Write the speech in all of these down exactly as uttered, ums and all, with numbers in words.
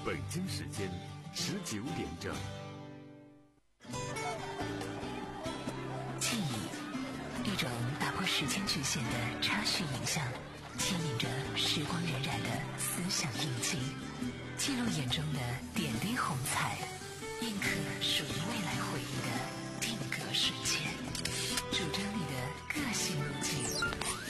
北京时间十九点整。 记忆，一种打破时间局限的插叙影像，牵引着时光荏苒的思想印记，记录眼中的点滴红彩，印刻属于未来回忆的定格瞬间，主张你的个性路径。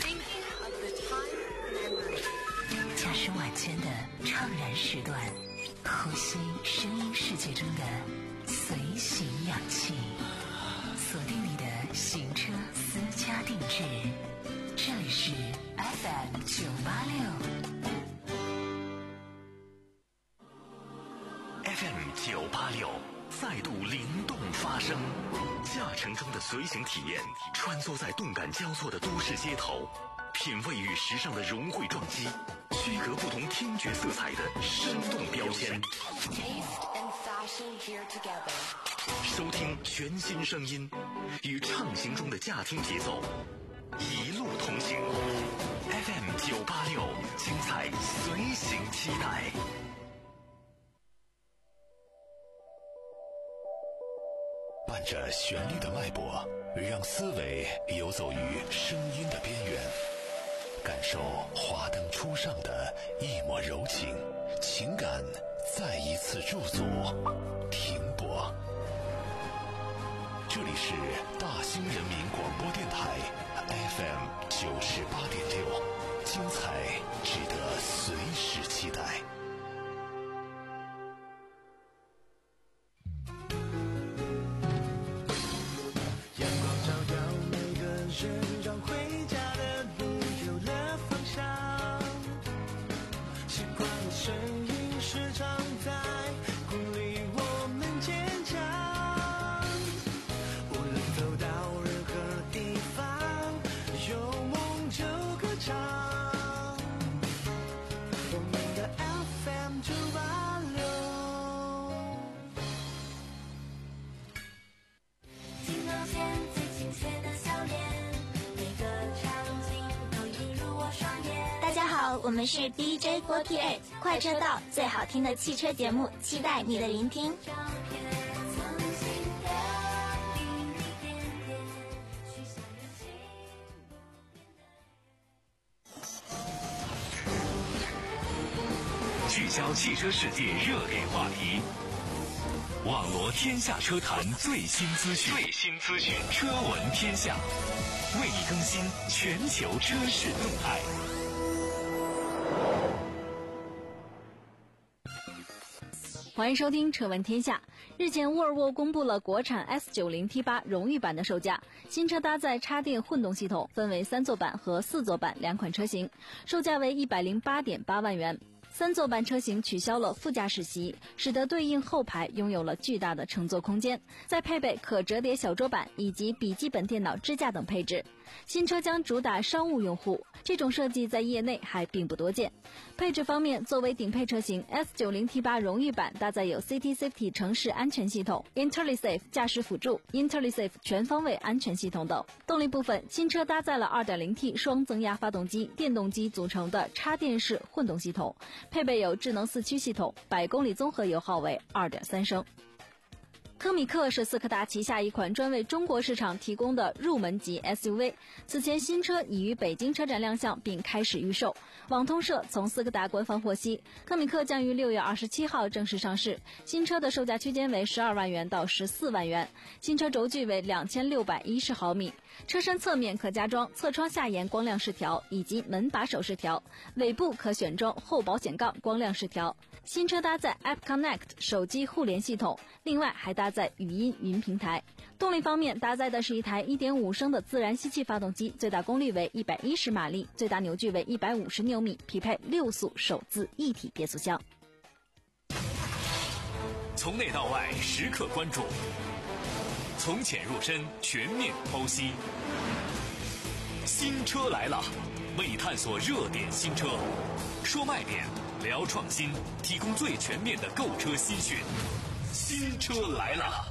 驾驶晚间的怅然时段，呼吸声音世界中的随行氧气，锁定你的行车私家定制。这里是 F M 九八六 F M 九八六再度灵动发声，驾乘中的随行体验，穿梭在动感交错的都市街头，品味与时尚的融汇撞击，区隔不同听觉色彩的生动标签，收听全新声音，与畅行中的驾听节奏一路同行。 F M 九八六，精彩随行期待。伴着旋律的脉搏，让思维游走于声音的边缘，感受华灯初上的一抹柔情，情感再一次驻足停泊。这里是大兴人民广播电台 F M 九十八点六，精彩值得随时期待。 让回家的路有了方向，习惯的声音时常在鼓励我们坚强，无论走到任何地方，有梦就歌唱，我们的 F M 九八六。 听到现最亲切的笑脸， 大家好，我们是 D J 四十八 快车道，最好听的汽车节目，期待你的聆听。 聚焦汽车世界热点话题，网罗天下车坛最新资讯，最新资讯，车闻天下，为你更新全球车市动态。 欢迎收听车闻天下。日前，沃尔沃公布了国产 S 九十 T 八 荣誉版的售价。新车搭载插电混动系统，分为三座版和四座版两款车型，售价为 一百零八点八万元。三座版车型取消了副驾驶席，使得对应后排拥有了巨大的乘坐空间，再配备可折叠小桌板以及笔记本电脑支架等配置。新车将主打商务用户，这种设计在业内还并不多见。配置方面，作为顶配车型 S 九十 T 八 荣誉版搭载有 City Safety 城市安全系统、IntelliSafe 驾驶辅助、IntelliSafe 全方位安全系统等。动力部分，新车搭载了 二点零 T 双增压发动机、电动机组成的插电式混动系统，配备有智能四驱系统，百公里综合油耗为 二点三升。科米克是斯柯达旗下一款专为中国市场提供的入门级 S U V。此前新车已于北京车展亮相并开始预售。网通社从斯柯达官方获悉，科米克将于六月二十七号正式上市，新车的售价区间为十二万元到十四万元，新车轴距为两千六百一十毫米，车身侧面可加装侧窗下沿光亮饰条以及门把手饰条，尾部可选装后保险杠光亮饰条。新车搭载 App Connect 手机互联系统，另外还搭载语音云平台。动力方面，搭载的是一台 一点五升的自然吸气发动机，最大功率为一百一十马力，最大扭矩为一百五十牛米，匹配六速手自一体变速箱。 从内到外时刻关注，从浅入深全面剖析。新车来了，为你探索热点新车，说卖点，聊创新，提供最全面的购车新讯。新车来了。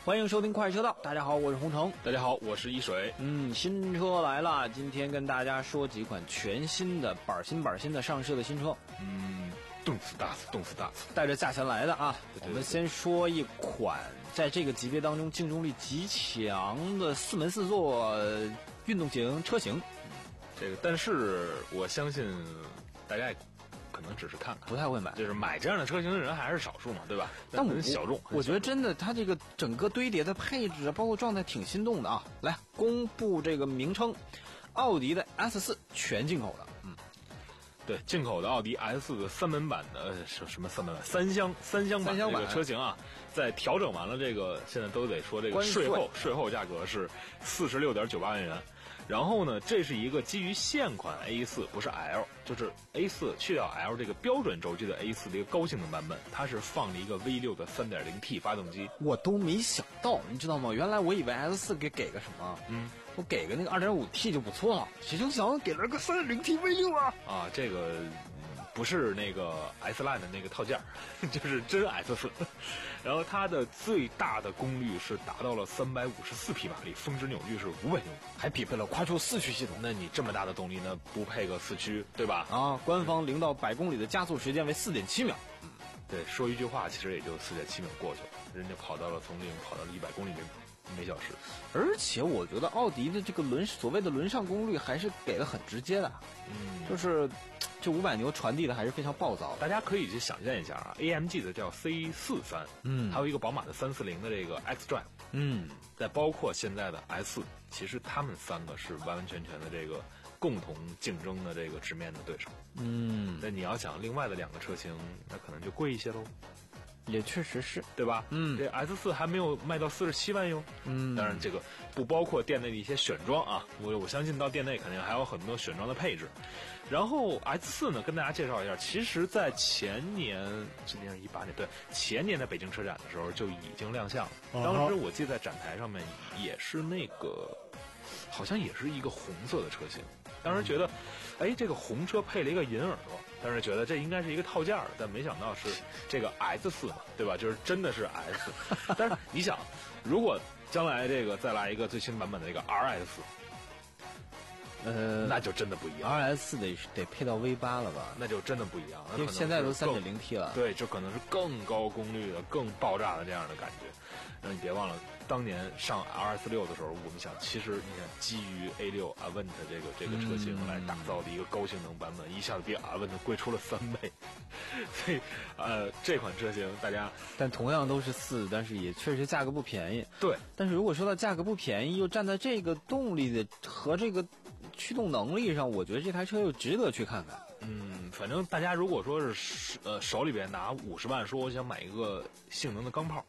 欢迎收听快车道，大家好，我是洪城。 大家好，我是一水。 嗯，新车来了，今天跟大家说几款全新的板新板新的上市的新车。 嗯，动次打次，动次打次， 带着价钱来的啊。 对对对， 我们先说一款在这个级别当中竞争力极强的四门四座运动型车型。 这个，但是我相信大家也可能只是看看， 不太会买， 就是买这样的车型的人还是少数嘛，对吧？ 但很小众。 我觉得真的，它这个整个堆叠的配置啊，包括状态挺心动的啊。来公布这个名称，奥迪的 S 四 全进口的，嗯， 对，进口的奥迪 S 四 的三门版的呃什什么三门版三厢三厢版这个车型啊，在调整完了这个，现在都得说这个税后税后价格是四十六点九八万元。然后呢，这是一个基于现款 A 四，不是 L， 就是 A 四 去掉 L 这个标准轴距的 A 四 的一个高性能版本，它是放了一个 V 六 的 三点零 T 发动机。 我都没想到，你知道吗？原来我以为 S 四 给给个什么， 嗯， 我给个那个 二点五 T 就不错了，谁成想给了个 三点零 T V 六 啊！ 啊，这个不是那个 S Line 的那个套件，就是真 S 四。然后它的最大的功率是达到了三百五十四匹马力，峰值扭矩是五百牛米， 还匹配了快速四驱系统。 那你这么大的动力呢，不配个四驱，对吧？ 啊，官方零到百公里的加速时间为四点七秒。 嗯，对，说一句话其实也就四点七秒过去了，人家跑到了从零跑到了一百公里每每小时。 而且我觉得奥迪的这个轮所谓的轮上功率还是给的很直接的， 嗯， 就是这五百牛传递的还是非常暴躁的。 大家可以去想象一下啊 ，A M G 的叫 C 四三， 嗯， 还有一个宝马的三四零的这个 X Drive， 嗯， 再包括现在的 S， 其实他们三个是完完全全的这个共同竞争的这个直面的对手。 嗯， 那你要想另外的两个车型，那可能就贵一些喽。 也确实是， 对吧？ 嗯， 这 S 四 还没有卖到四十七万哟。 嗯， 当然这个不包括店内的一些选装啊，我我相信到店内肯定还有很多选装的配置。然后 S 四 呢，跟大家介绍一下，其实在前年，今年是一八年，对，前年在北京车展的时候就已经亮相了。当时我记得在展台上面也是那个，好像也是一个红色的车型。当时觉得，哎，这个红车配了一个银耳朵，但是觉得这应该是一个套件儿，但没想到是这个 S 四 嘛，对吧？就是真的是 S。但是你想，如果将来这个再来一个最新版本的这个 R S 四， 呃， 那就真的不一样。 R S 四 得得配到 V 八了吧？ 那就真的不一样， 因为现在都 三点零 T 了。 对，这可能是更高功率的、更爆炸的这样的感觉。然后你别忘了，当年上 R S 六的时候，我们想，其实你看，基于 A 六 Avant 这个这个车型来打造的一个高性能版本，嗯、一下子比 Avant 贵出了三倍。所以，呃，这款车型大家， 但同样都是四，但是也确实价格不便宜。 对， 但是如果说到价格不便宜，又站在这个动力的和这个驱动能力上，我觉得这台车又值得去看看。 嗯，反正大家如果说是呃手里边拿五十万，说我想买一个性能的钢炮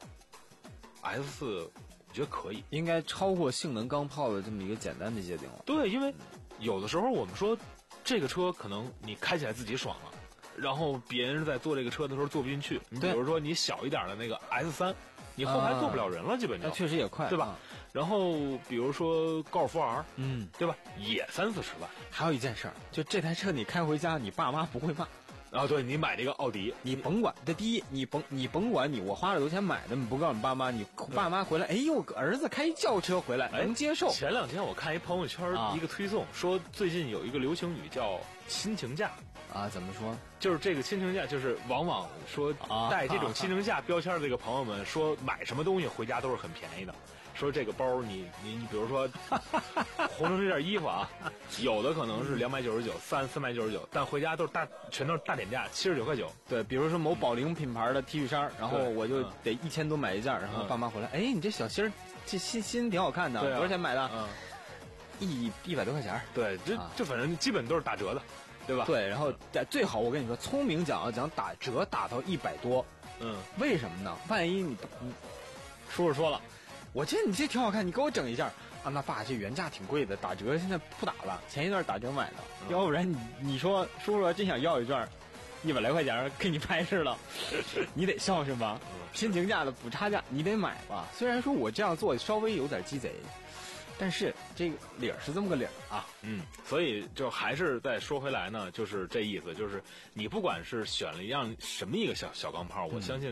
，S 四，我觉得可以， 应该超过性能钢炮的这么一个简单的界定了。 对，因为有的时候我们说这个车可能你开起来自己爽了，然后别人在坐这个车的时候坐不进去。你比如说你小一点的那个 S 三，你后排坐不了人了，基本就。 那确实也快， 对吧？然后比如说高尔夫 R， 嗯， 对吧？也三四十万。 还有一件事儿，就这台车你开回家，你爸妈不会骂。 啊，对，你买这个奥迪， 你甭管，这第一，你甭你甭管你我花了多少钱买的，你不告诉你爸妈，你爸妈回来，哎呦，儿子开轿车回来，能接受。 前两天我看一朋友圈一个推送，啊、说最近有一个流行语叫亲情价啊，怎么说？ 就是这个亲情价，就是往往说带这种亲情价标签的这个朋友们说买什么东西回家都是很便宜的。说这个包你你你比如说红城这件衣服啊，有的可能是两百九十九、三三百九十九，但回家都是大全都是大点价，七十九块九。 对，比如说某宝龄品牌的 T 恤衫，然后我就得一千多买一件，然后爸妈回来，哎，你这小新儿这新新挺好看的，多少钱买的？嗯，一一百多块钱。 对，这这反正基本都是打折的，对吧？ 对，然后最好我跟你说，聪明讲啊讲打折打到一百多， 嗯， 为什么呢？万一你你叔叔说了。我这你这挺好看，你给我整一件啊！那爸，这原价挺贵的，打折现在不打了，前一段打折买的，嗯、要不然你你说叔叔真想要一件，一百来块钱给你拍似的，你得孝顺吧？亲情价的补差价你得买吧？虽然说我这样做稍微有点鸡贼，但是这个理儿是这么个理儿啊。 嗯，所以就还是再说回来呢，就是这意思，就是你不管是选了一样什么一个小小钢炮，我相信。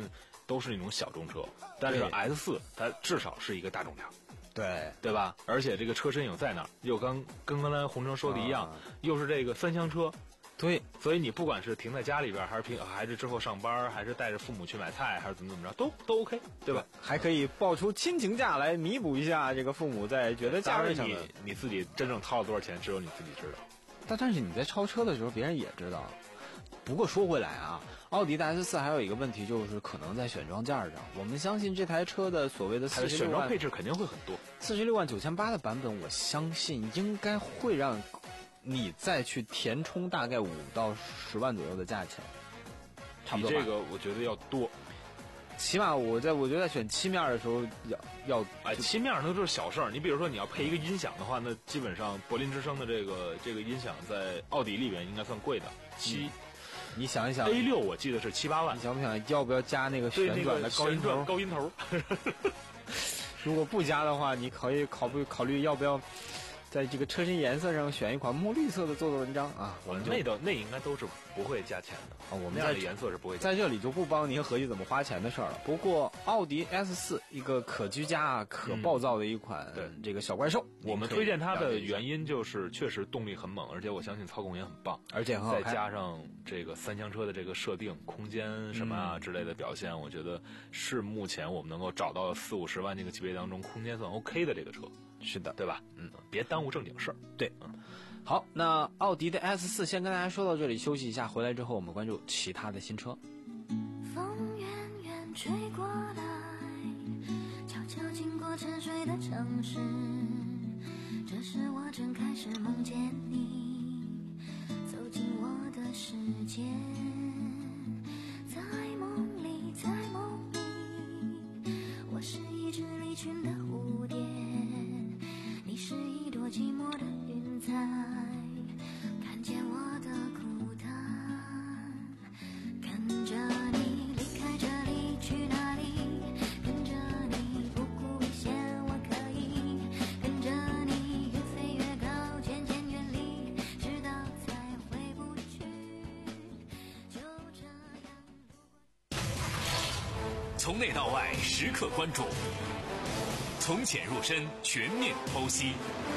都是那种小众车，但是 S 四它至少是一个大众车。 对对吧？而且这个车身有在那儿，又刚跟刚才洪城说的一样，啊、又是这个三厢车， 对， 所以你不管是停在家里边，还是平，还是之后上班，还是带着父母去买菜，还是怎么怎么着，都都 OK， 对吧？ 还可以报出亲情价来弥补一下这个父母在觉得价位上的。 你你自己真正掏了多少钱，只有你自己知道。 但但是你在超车的时候，别人也知道。不过说回来啊，奥迪的 S 四还有一个问题，就是可能在选装件上。我们相信这台车的所谓的四十六万， 选装配置肯定会很多。 四十六万九千八的版本，我相信应该会让你再去填充大概五到十万左右的价钱，差不多吧。 比这个我觉得要多。 起码我在我觉得在选漆面的时候要要哎，漆面那都是小事儿。你比如说你要配一个音响的话，那基本上柏林之声的这个这个音响在奥迪里边应该算贵的，七。嗯你想一想 ，A 六我记得是七八万， 你想不想要不要加那个旋转的高音头？ 高音头。 如果不加的话，你可以考虑考虑要不要在这个车身颜色上选一款墨绿色的做做文章啊。 我们那的那应该都是不会加钱的啊。我们那样的颜色是不会加在这里就不帮您合计怎么花钱的事儿了。不过奥迪 S 四一个可居家、可暴躁的一款、嗯、这个小怪兽， 我们推荐它的原因就是确实动力很猛，而且我相信操控也很棒， 而且很好看。 再加上这个三厢车的这个设定、空间什么啊之类的表现，嗯、我觉得是目前我们能够找到四五十万这个级别当中空间算 OK 的这个车。 是的， 对吧？嗯，别耽误正经事儿。 对，嗯。好，那奥迪的 S 四先跟大家说到这里，休息一下，回来之后我们关注其他的新车。 风远远吹过来，悄悄经过沉睡的城市，这时我正开始梦见你走进我的世界，在梦里，在梦里，我是一只离群的蝴蝶，你是一朵寂寞的云彩，看见我的孤单，跟着你离开这里去哪里，跟着你不顾危险我可以跟着你越飞越高，渐渐远离，直到再回不去，就这样。 从内到外时刻关注，从浅入深全面剖析。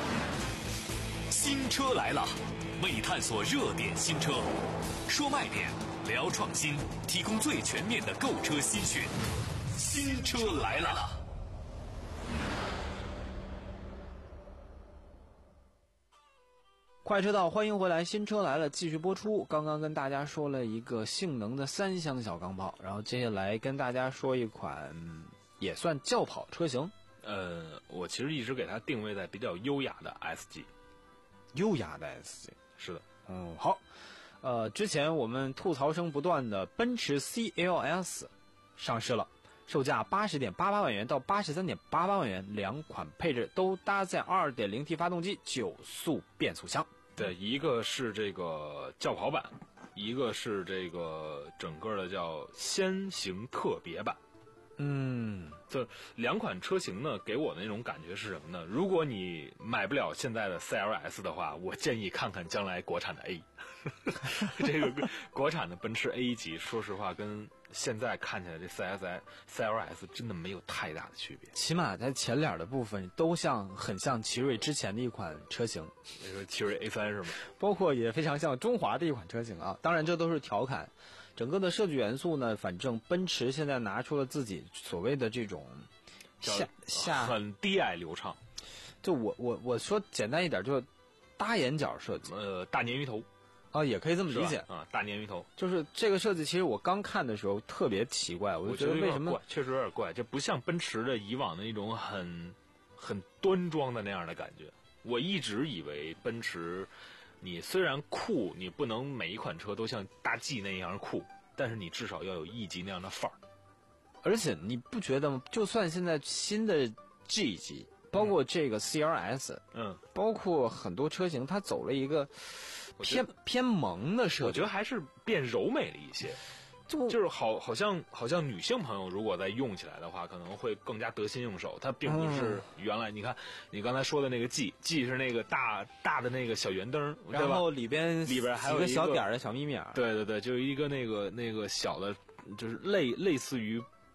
新车来了，为你探索热点新车，说卖点，聊创新，提供最全面的购车心讯。新车来了。 快车道，欢迎回来！新车来了，继续播出。刚刚跟大家说了一个性能的三厢小钢炮，然后接下来跟大家说一款、嗯、也算轿跑车型。 呃，我其实一直给它定位在比较优雅的 S 级， 优雅的 S 级， 是的， 嗯，好。呃，之前我们吐槽声不断的奔驰 C L S 上市了，售价八十点八八万元到八十三点八八万元，两款配置都搭载 二点零 T 发动机，九速变速箱。 对，一个是这个轿跑版，一个是这个整个的叫先行特别版。 嗯， 这两款车型呢，给我的那种感觉是什么呢？如果你买不了现在的 C L S 的话，我建议看看将来国产的 A。这个国产的奔驰 A 级，说实话，跟现在看起来这 C S I C L S 真的没有太大的区别。 起码在前脸的部分都像很像奇瑞之前的一款车型， 你说奇瑞 A 三 是吗？ 包括也非常像中华的一款车型啊。当然，这都是调侃。整个的设计元素呢，反正奔驰现在拿出了自己所谓的这种下下很低矮流畅。 就我我我说简单一点，就是大眼角设计， 呃，大鲶鱼头啊，也可以这么理解啊，大鲶鱼头。 就是这个设计，其实我刚看的时候特别奇怪，我就觉得为什么确实有点怪，这不像奔驰的以往的那种很很端庄的那样的感觉。我一直以为奔驰。你虽然酷，你不能每一款车都像大 G 那样酷，但是你至少要有 E 级那样的范儿。 而且你不觉得吗？就算现在新的 G 级，包括这个 C L S， 嗯，包括很多车型，它走了一个偏偏萌的设计， 我觉得还是变柔美了一些。就就是好，好像好像女性朋友如果再用起来的话，可能会更加得心应手。它并不是原来、嗯、你看你刚才说的那个 G G 是那个大大的那个小圆灯， 然后里边里边还有一个小点的小咪咪。 对对对，就是一个那个那个小的，就是类类似于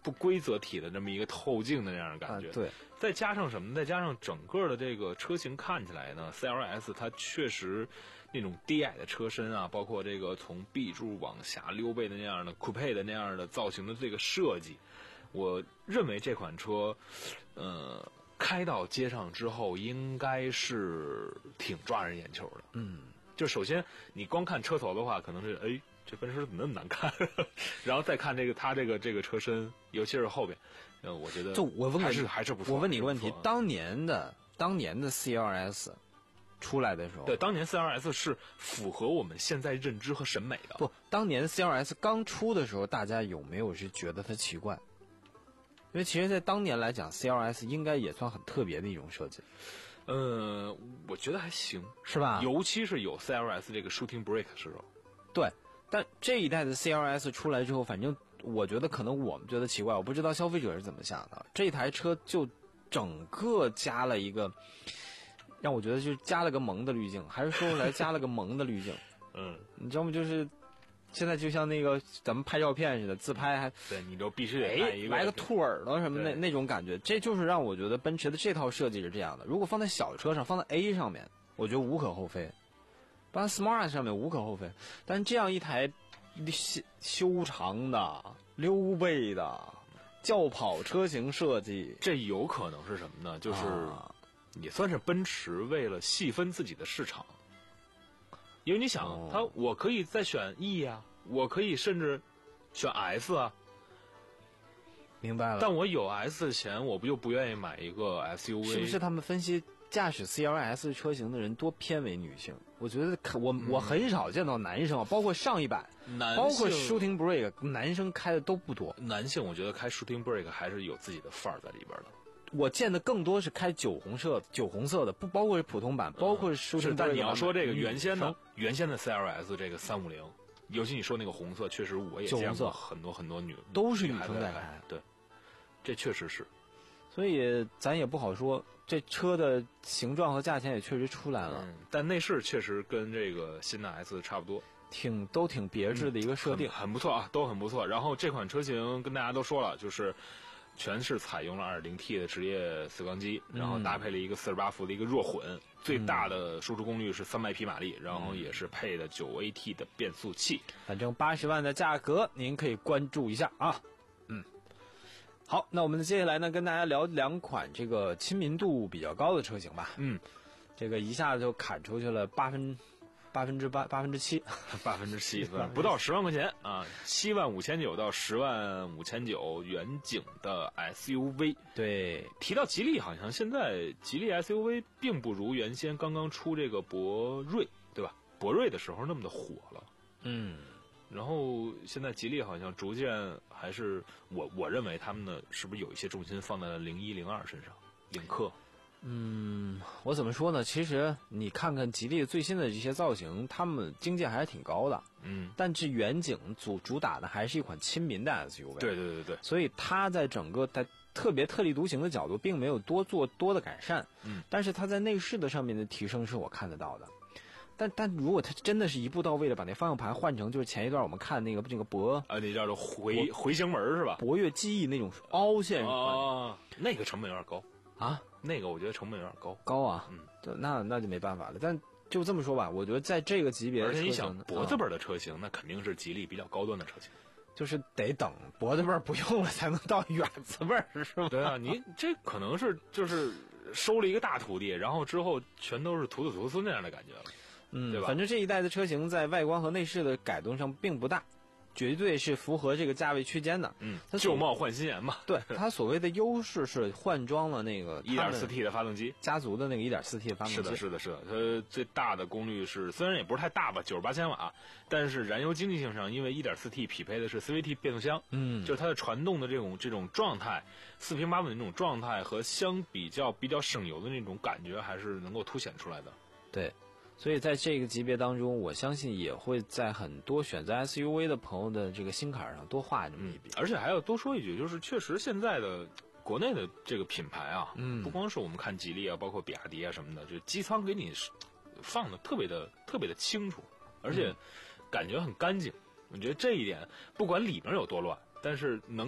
不规则体的这么一个透镜的那样的感觉。 啊、对， 再加上什么？再加上整个的这个车型看起来呢 ，C L S 它确实那种低矮的车身啊，包括这个从 B 柱往下溜背的那样的酷配的那样的造型的这个设计，我认为这款车，呃。开到街上之后，应该是挺抓人眼球的。 嗯， 就首先你光看车头的话，可能是哎，这奔驰怎么那么难看？然后再看这个它这个这个车身，尤其是后边，呃，我觉得就我问还是还是不错。 我问你个问题，当年的当年的 C L S 出来的时候， 对，当年 C L S 是符合我们现在认知和审美的。 不，当年 C L S 刚出的时候，大家有没有是觉得它奇怪？因为其实，在当年来讲 ，C L S 应该也算很特别的一种设计。 呃，我觉得还行， 是吧？ 尤其是有 C L S 这个 shooting brake 的时候。 对，但这一代的 C L S 出来之后，反正我觉得可能我们觉得奇怪，我不知道消费者是怎么想的。这台车就整个加了一个，让我觉得就是加了个萌的滤镜，还是说出来加了个萌的滤镜。 嗯， 你知道吗？就是。现在就像那个咱们拍照片似的，自拍还对，你就必须得来一个来个兔耳朵什么那那种感觉，这就是让我觉得奔驰的这套设计是这样的。如果放在小车上，放在 A 上面，我觉得无可厚非；放在 Smart 上面无可厚非。但是这样一台修长的、溜背的轿跑车型设计， 这有可能是什么呢？就是也算是奔驰为了细分自己的市场。因为你想， 哦、 它我可以再选 E 啊，我可以甚至选 S 啊。 明白了。 但我有 S 的钱，我不就不愿意买一个 S U V？ 是不是他们分析驾驶 C L S 车型的人多偏为女性？我觉得我、嗯、我很少见到男生，包括上一版，包括 Shooting Brake， 男生开的都不多。 男性我觉得开 Shooting Brake 还是有自己的范儿在里边的。 我见的更多是开酒红色、酒红色的，不包括是普通版，包括是 Shooting Brake。 但你要说这个原先的原先的 C L S 这个三五零，尤其你说那个红色，确实我也见过很多很多女都是女生在开， 对，这确实是。 所以咱也不好说，这车的形状和价钱也确实出来了， 嗯、但内饰确实跟这个新的 S 差不多。 挺都挺别致的一个设定、 嗯很，很不错啊，都很不错。然后这款车型跟大家都说了，就是全是采用了 二点零 T 的职业四缸机，然后搭配了一个四十八伏的一个弱混，嗯、最大的输出功率是三百匹马力，然后也是配的九 A T 的变速器。 反正八十万的价格，您可以关注一下啊。嗯，好，那我们接下来呢，跟大家聊两款这个亲民度比较高的车型吧。 嗯， 这个一下子就砍出去了八分。八分之八，八分之七， 八分之七，不到十万块钱啊，七万五千九到十万五千九，远景的 S U V。 对， 提到吉利，好像现在吉利 S U V 并不如原先刚刚出这个博瑞，对吧？博瑞的时候那么的火了。 嗯， 然后现在吉利好像逐渐还是我我认为他们呢，是不是有一些重心放在了零一零二身上，领克。 嗯，我怎么说呢？其实你看看吉利最新的这些造型，他们经济还是挺高的。 嗯， 但是远景主主打的还是一款亲民的 S U V。 对对对对。 所以它在整个在特别特立独行的角度，并没有多做多的改善。 嗯， 但是它在内饰的上面的提升是我看得到的。但但如果它真的是一步到位的把那方向盘换成就是前一段我们看那个这个博啊，那叫做回回形门是吧？ 博越记忆那种凹陷啊，那个成本有点高啊。 那个我觉得成本有点高， 高啊，嗯，那那就没办法了。但就这么说吧，我觉得在这个级别的车型， 而且你想脖子辈的车型，啊、那肯定是吉利比较高端的车型， 就是得等脖子辈不用了才能到远子辈是吧？ 对啊，你这可能是就是收了一个大徒弟，然后之后全都是徒子徒孙那样的感觉了， 嗯， 对吧？ 反正这一代的车型在外观和内饰的改动上并不大。绝对是符合这个价位区间的， 嗯，旧貌换新颜嘛。 对，它所谓的优势是换装了那个一点四 T 的发动机， 家族的那个 一点四 T 的发动机。 是的，是的，是的。它最大的功率是虽然也不是太大吧，九十八千瓦，但是燃油经济性上，因为 一点四 T 匹配的是 C V T 变速箱， 嗯， 就是它的传动的这种这种状态，四平八稳的那种状态和相比较比较省油的那种感觉，还是能够凸显出来的。 对。所以在这个级别当中，我相信也会在很多选择 S U V 的朋友的这个心坎上多画这么一笔、 嗯。而且还要多说一句，就是确实现在的国内的这个品牌啊， 嗯， 不光是我们看吉利啊，包括比亚迪啊什么的，这机舱给你放的特别的特别的清楚，而且感觉很干净。我觉得这一点，不管里面有多乱，但是能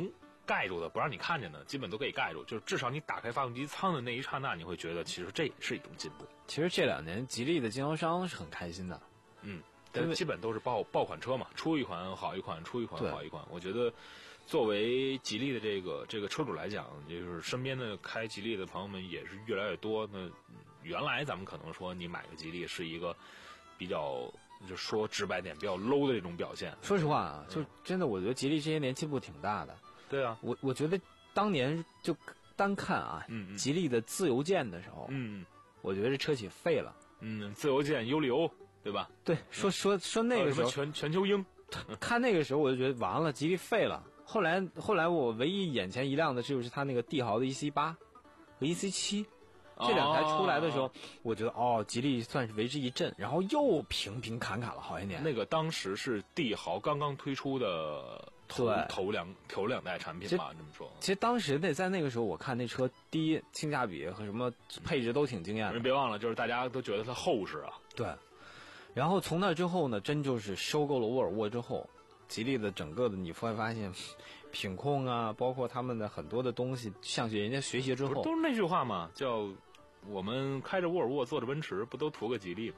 盖住的，不让你看见的，基本都可以盖住。就是至少你打开发动机舱的那一刹那，你会觉得其实这也是一种进步。 其实这两年吉利的经销商是很开心的， 嗯，但基本都是爆爆款车嘛，出一款好一款，出一款好一款。我觉得，作为吉利的这个这个车主来讲，就是身边的开吉利的朋友们也是越来越多。那原来咱们可能说你买个吉利是一个比较，就说直白点，比较 low 的这种表现。 说实话啊，就真的我觉得吉利这些年进步挺大的。 对啊， 我我觉得当年就单看啊， 嗯嗯吉利的自由舰的时候， 嗯， 我觉得这车企废了。 嗯，自由舰、优利欧，对吧？ 对，说说说那个时候， 全全球鹰， 看那个时候我就觉得完了，吉利废了。后来后来我唯一眼前一亮的就是它那个帝豪的 E C 八和 E C 七。这两台出来的时候， 哦、 我觉得哦，吉利算是为之一振，然后又平平侃侃了好些年。 那个当时是帝豪刚刚推出的头头两头两代产品吧，这么说。 其实当时那在那个时候，我看那车第一性价比和什么配置都挺惊艳的。 别忘了，就是大家都觉得它厚实啊。 对。然后从那之后呢，真就是收购了沃尔沃之后，吉利的整个的你会发现，品控啊，包括他们的很多的东西，向人家学习之后， 都是那句话嘛，叫。我们开着沃尔沃，坐着奔驰，不都图个吉利吗？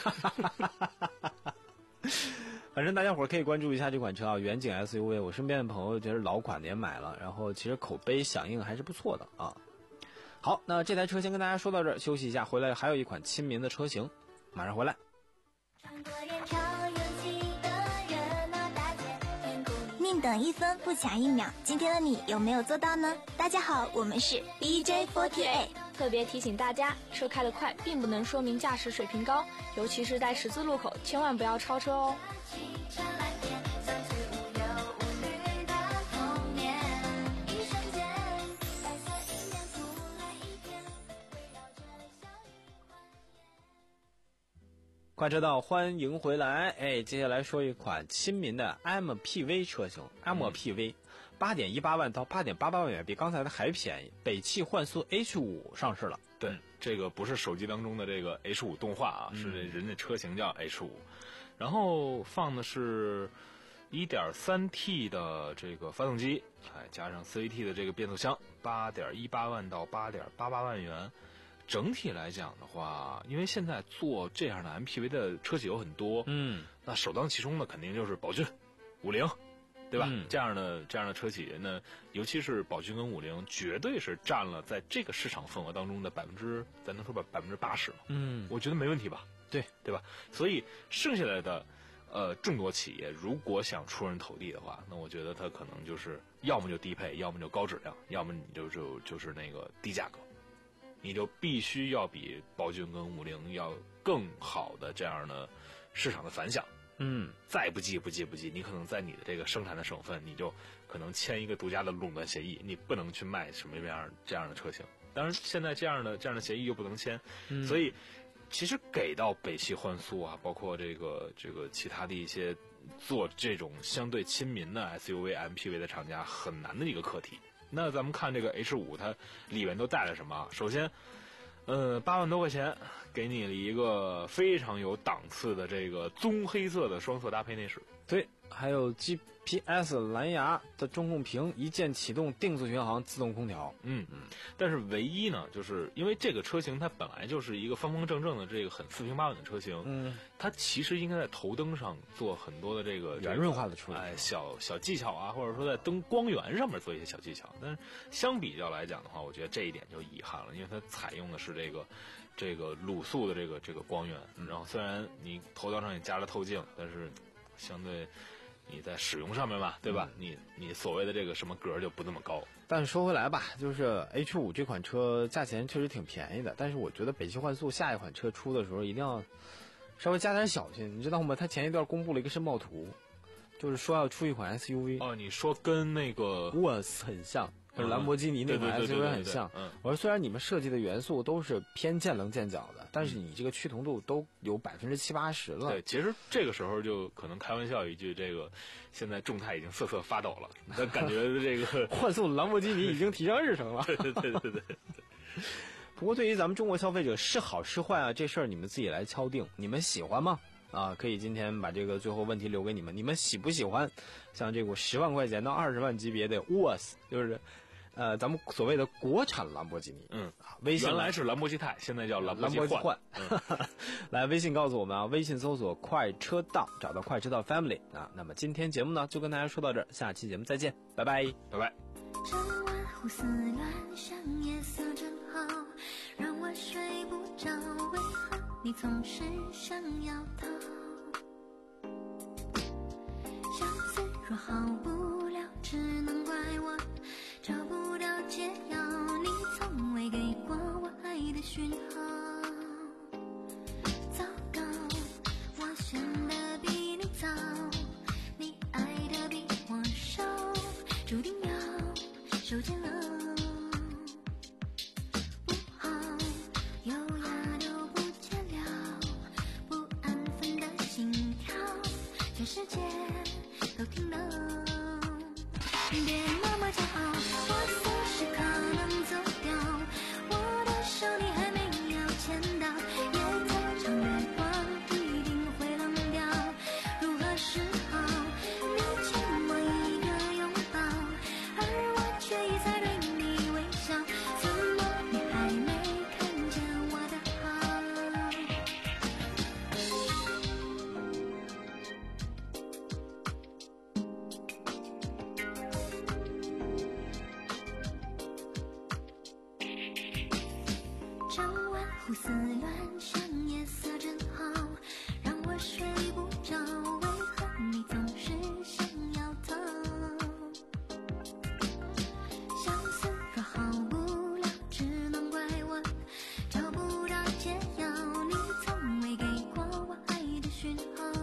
反正大家伙可以关注一下这款车啊，远景 S U V。我身边的朋友觉得老款的也买了，然后其实口碑响应还是不错的啊。好，那这台车先跟大家说到这儿，休息一下，回来还有一款亲民的车型，马上回来。 宁等一分不抢一秒，今天的你有没有做到呢？大家好，我们是 B J 四十八。 特别提醒大家，车开得快并不能说明驾驶水平高，尤其是在十字路口，千万不要超车哦。 快车道，欢迎回来！哎，接下来说一款亲民的 M P V 车型 ，M P V，八点一八万到八点八八万元，比刚才的还便宜。北汽幻速 H 五上市了。 对，这个不是手机当中的这个 H 五动画啊， 嗯、 是人家车型叫 H 五，然后放的是 一点三 T 的这个发动机，哎，加上 四 A T 的这个变速箱，八点一八万到八点八八万元。整体来讲的话，因为现在做这样的 M P V 的车企有很多， 嗯， 那首当其冲的肯定就是宝骏、五菱，对吧？ 嗯、 这样的这样的车企，那尤其是宝骏跟五菱，绝对是占了在这个市场份额当中的百分之，咱能说吧，百分之八十嘛。 嗯， 我觉得没问题吧？ 对， 对吧？所以剩下来的，呃，众多企业如果想出人头地的话，那我觉得它可能就是要么就低配，要么就高质量，要么你就就就是那个低价格。你就必须要比宝骏跟五菱要更好的这样的市场的反响。 嗯， 再不济不济不济，你可能在你的这个生产的省份，你就可能签一个独家的垄断协议，你不能去卖什么样这样的车型。当然，现在这样的这样的协议又不能签， 嗯、 所以其实给到北汽幻速啊，包括这个这个其他的一些做这种相对亲民的 S U V、M P V 的厂家很难的一个课题。那咱们看这个 H 五，它里面都带了什么？首先，呃，八万多块钱给你了一个非常有档次的这个棕黑色的双色搭配内饰。 对，还有 G P S 蓝牙的中控屏，一键启动定速巡航，自动空调。 嗯嗯。但是唯一呢，就是因为这个车型它本来就是一个方方正正的这个很四平八稳的车型， 嗯， 它其实应该在头灯上做很多的这个圆润化的处理， 哎，小小技巧啊，或者说在灯光源上面做一些小技巧。但是相比较来讲的话，我觉得这一点就遗憾了，因为它采用的是这个这个卤素的这个这个光源，然后虽然你头灯上也加了透镜，但是相对你在使用上面嘛，对吧？你你所谓的这个什么格就不那么高。 但是说回来吧，就是 H 五这款车价钱确实挺便宜的，但是我觉得北汽幻速下一款车出的时候一定要稍微加点小心，你知道吗？它前一段公布了一个申报图，就是说要出一款 S U V。 哦，你说跟那个 Worth 很像。和兰博基尼那款 S U V 很像， 嗯， 我说虽然你们设计的元素都是偏见棱见角的，但是你这个趋同度都有百分之七八十了。 对，其实这个时候就可能开玩笑一句，这个现在众泰已经瑟瑟发抖了，他感觉这个幻速兰博基尼已经提上日程了。 对对对对对。 不过对于咱们中国消费者是好是坏啊，这事儿你们自己来敲定，你们喜欢吗？ 啊，可以今天把这个最后问题留给你们，你们喜不喜欢像这个十万块钱到二十万级别的 W O S， 就是呃咱们所谓的国产兰博基尼？ 嗯， 微信原来是兰博基泰，现在叫兰博基兰博基幻。 幻。来，微信告诉我们啊，微信搜索快车道，找到快车道 Family 啊。那么今天节目呢就跟大家说到这儿，下期节目再见，拜拜， 拜拜。 整晚胡思乱想，夜色真好，让我睡不着。为何你总是想要逃？相思若好不了，只能怪我找不到解药。你从未给过我爱的讯号。糟糕，我选的比你早，你爱的比我少，注定要手牵了，不好，优雅都不见了，不安分的心跳，全世界都听到。别那么骄傲，我随时可能走掉，我的手你还没有牵到，夜太长月光一定会冷掉。如何是好？你欠我一个拥抱，而我却一再对你微笑，怎么你还没看见我的好？整晚胡思乱想，夜色真好，让我睡不着。为何你总是想要逃？相思若好不了，只能怪我找不到解药。你从未给过我爱的讯号。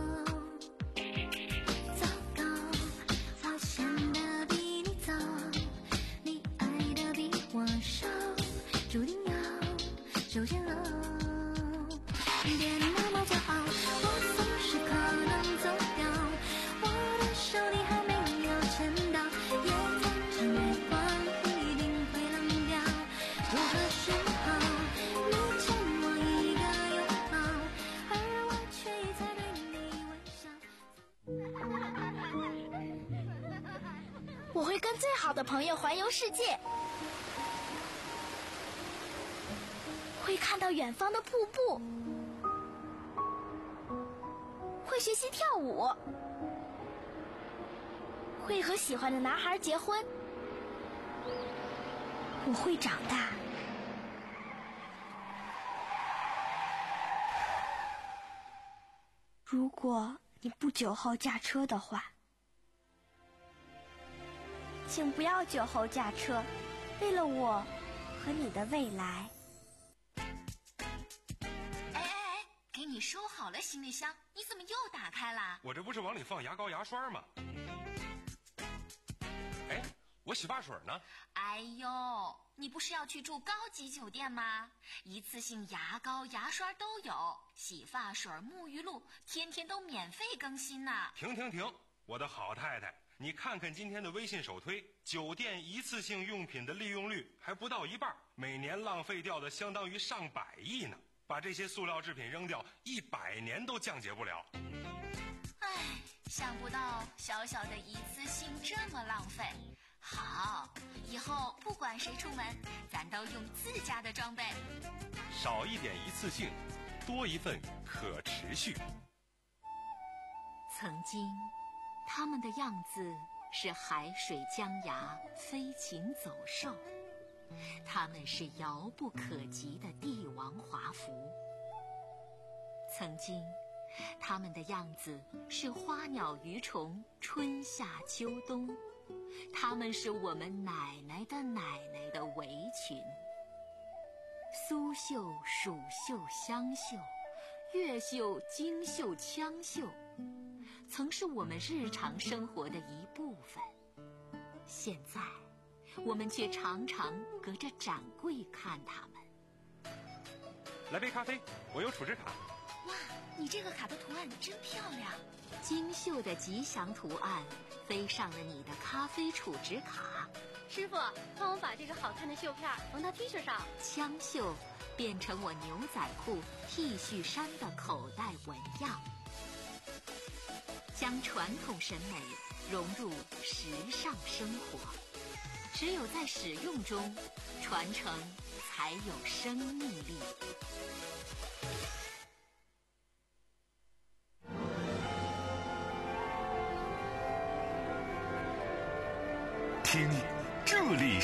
糟糕，我选的比你早，你爱的比我少，注定要手牵了。别那么骄傲，我随时可能走掉，我的手你还没有牵到，夜太长月光一定会冷掉。如何是好？你欠我一个拥抱，而我却一再对你微笑。 我会跟最好的朋友环游世界，会看到远方的瀑布，会学习跳舞，会和喜欢的男孩结婚。我会长大。如果你不酒后驾车的话，请不要酒后驾车，为了我和你的未来。 哎哎哎，给你收好了行李箱，你怎么又打开了？ 我这不是往里放牙膏牙刷吗？哎，我洗发水呢？ 哎呦，你不是要去住高级酒店吗？一次性牙膏牙刷都有，洗发水沐浴露天天都免费更新呢。 停停停，我的好太太，你看看今天的微信首推，酒店一次性用品的利用率还不到一半，每年浪费掉的相当于上百亿呢。把这些塑料制品扔掉，一百年都降解不了。 唉，想不到小小的一次性这么浪费。好，以后不管谁出门，咱都用自家的装备。 少一点一次性，多一份可持续。 曾经，他们的样子是海水江崖，飞禽走兽。他们是遥不可及的帝王华服。曾经，他们的样子是花鸟鱼虫，春夏秋冬。他们是我们奶奶的奶奶的围裙。苏绣、蜀绣、湘绣，越绣、京绣、羌绣，曾是我们日常生活的一部分。现在我们却常常隔着展柜看他们。 来杯咖啡，我有储值卡。 哇，你这个卡的图案真漂亮，精绣的吉祥图案飞上了你的咖啡储值卡。 师傅，帮我把这个好看的绣片缝到 T 恤上。 枪绣变成我牛仔裤、T 恤衫的口袋纹样。 将传统审美融入时尚生活。只有在使用中，传承才有生命力。 听，这里